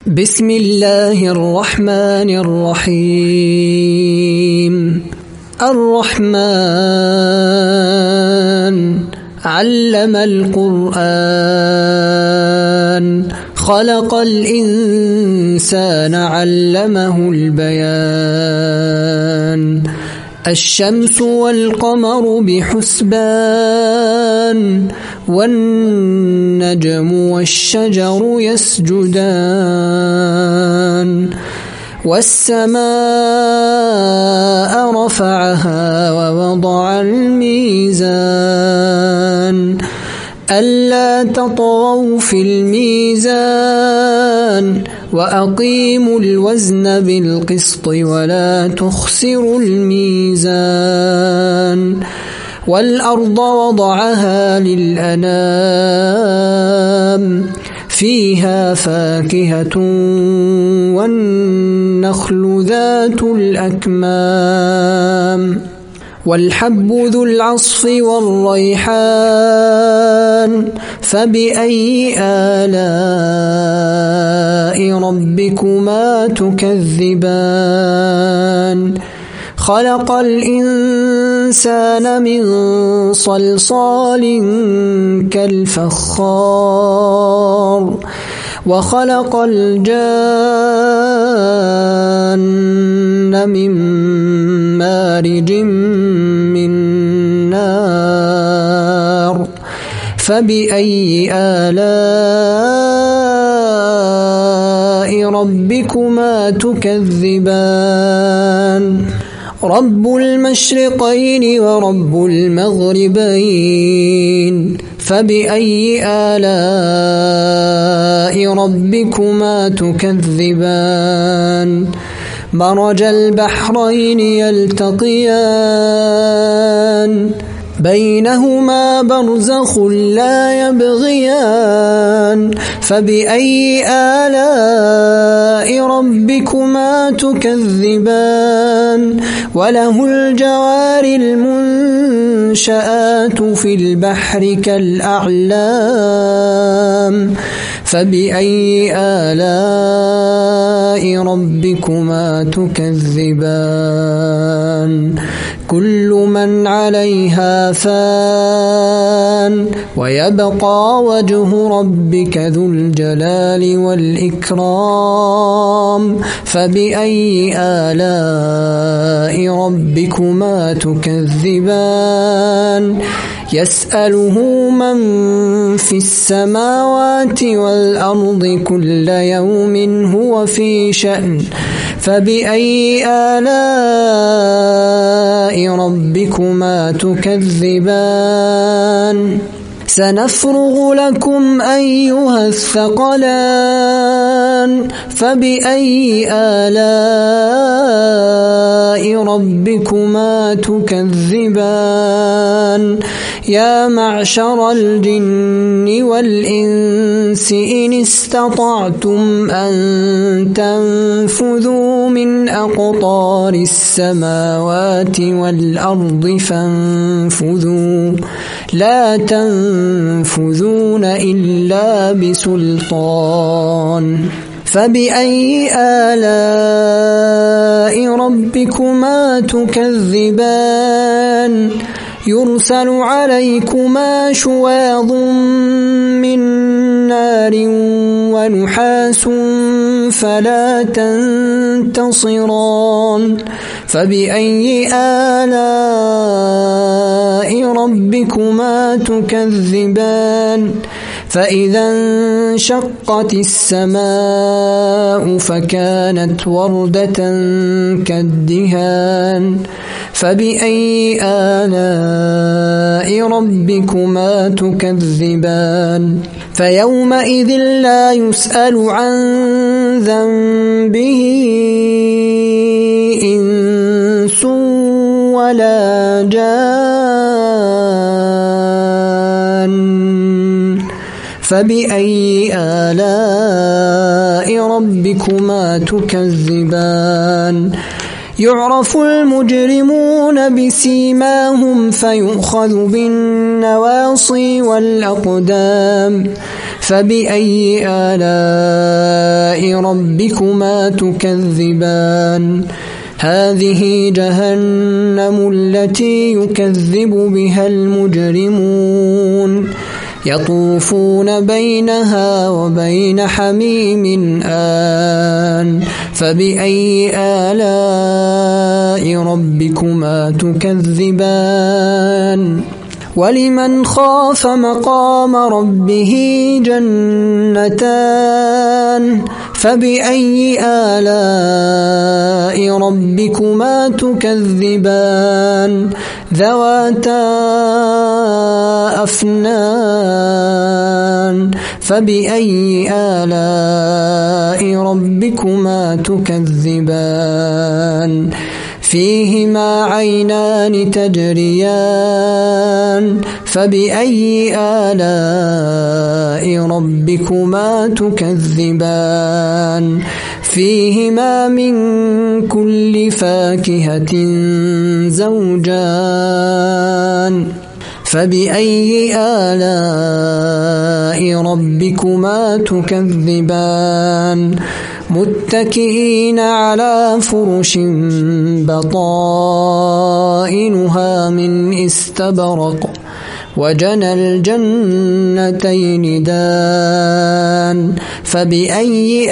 بسم الله الرحمن الرحيم. الرحمن علم القرآن خلق الإنسان علمه البيان. الشمس والقمر بحسبان والنجم والشجر يسجدان. والسماء رفعها ووضع الميزان ألا تطغوا في الميزان وأقيموا الوزن بالقسط ولا تخسروا الميزان. والأرض وضعها للأنام فيها فاكهة والنخل ذات الأكمام والحب ذو العصف والريحان فبأي آلاء ربكما تكذبان. خلق الإنسان من صلصال كالفخار وخلق الجان من مارج من نار فبأي آلاء ربكما تكذبان. رب المشرقين ورب المغربين فبأي آلاء ربكما تكذبان. مرج البحرين يلتقيان بينهما برزخ لا يبغيان فبأي آلاء ربكما تكذبان. وله الجوار المنشآت في البحر كالأعلام فبأي آلاء ربكما تكذبان. كل من عليها فان ويبقى وجه ربك ذو الجلال والإكرام فبأي آلاء ربكما تكذبان. يسأله من في السماوات والأرض كل يوم هو في شأن فبأي آلاء ربكما تكذبان. سنفرغ لكم أيها الثقلان فبأي آلاء ربكما تكذبان. يا معشر الجن والإنس إن استطعتم أن تنفذوا من أقطار السماوات والأرض فانفذوا لا تنفذون إلا بسلطان فبأي آلاء ربكما تكذبان. يرسل عليكما شواظ من نار ونحاس فلا تنتصران فبأي آلاء ربكما تكذبان. فإذا انشقت السماء فكانت وردة كالدهان فبأي آلاء ربكما تكذبان. فيومئذ لا يسأل عن ذنبه إنس ولا جان فبأي آلاء ربكما تكذبان. يعرف المجرمون بسيماهم فيؤخذ بالنواصي والأقدام فبأي آلاء ربكما تكذبان هذه جهنم التي يكذب بها المجرمون يطوفون بينها وبين حميم آن فبأي آلاء ربكما تكذبان ولمن خاف مقام ربه جنتان فبأي آلاء ربكما تكذبان ذواتا أفنان فبأي آلاء ربكما تكذبان فيهما عينان تجريان فبأي آلاء ربكما تكذبان فيهما من كل فاكهة زوجان فبأي آلاء ربكما تكذبان متكئين على فرش بطائنها من استبرق وجنى الجنتين دان فبأي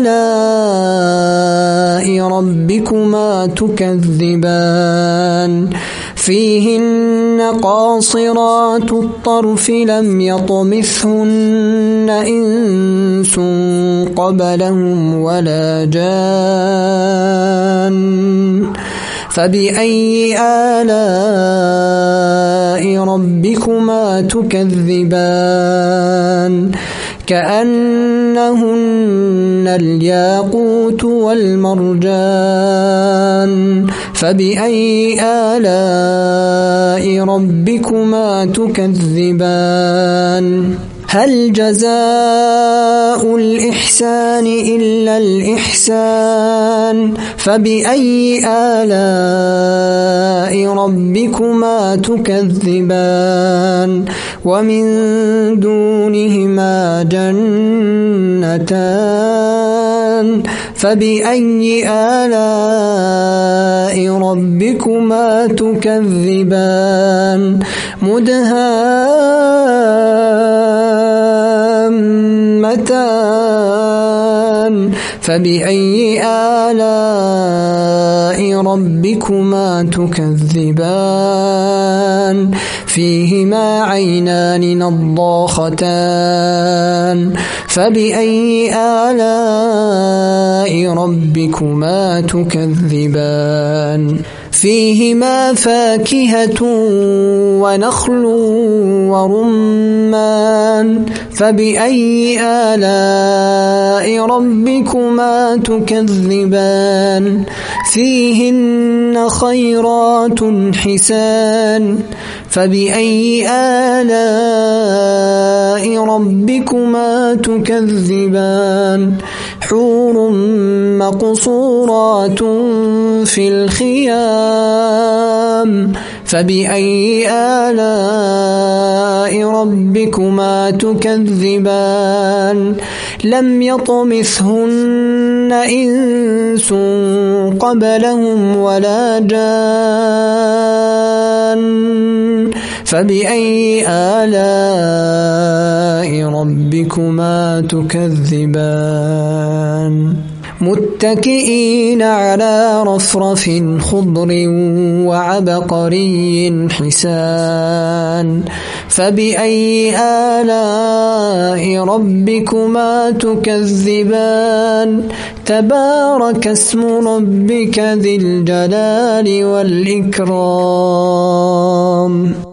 آلاء ربكما تكذبان فيهن قاصرات الطرف لم يطمثهن إنس قبلهم ولا جان فبأي آلاء ربكما تكذبان كأنهن الياقوت والمرجان فبأي آلاء ربكما تكذبان هل جزاء الإحسان إلا الإحسان فبأي آلاء ربكما تكذبان ومن دونهما جنتان فبأي آلاء ربكما تكذبان مدهامتان فبأي آلاء ربكما تكذبان فيهما عينان نضاختان فبأي آلاء ربكما تكذبان فيهما فاكهة ونخل ورمان فبأي آلاء ربكما تكذبان فيهن خيرات حسان فبأي آلاء ربكما تكذبان حور مقصورات في الخيام فبأي آلاء ربكما تكذبان لم يطمثهن إنس قبلهم ولا جان فبأي آلاء ربكما تكذبان متكئين على رفرف خضر وعبقري حسان فبأي آلاء ربكما تكذبان تبارك اسم ربك ذي الجلال والإكرام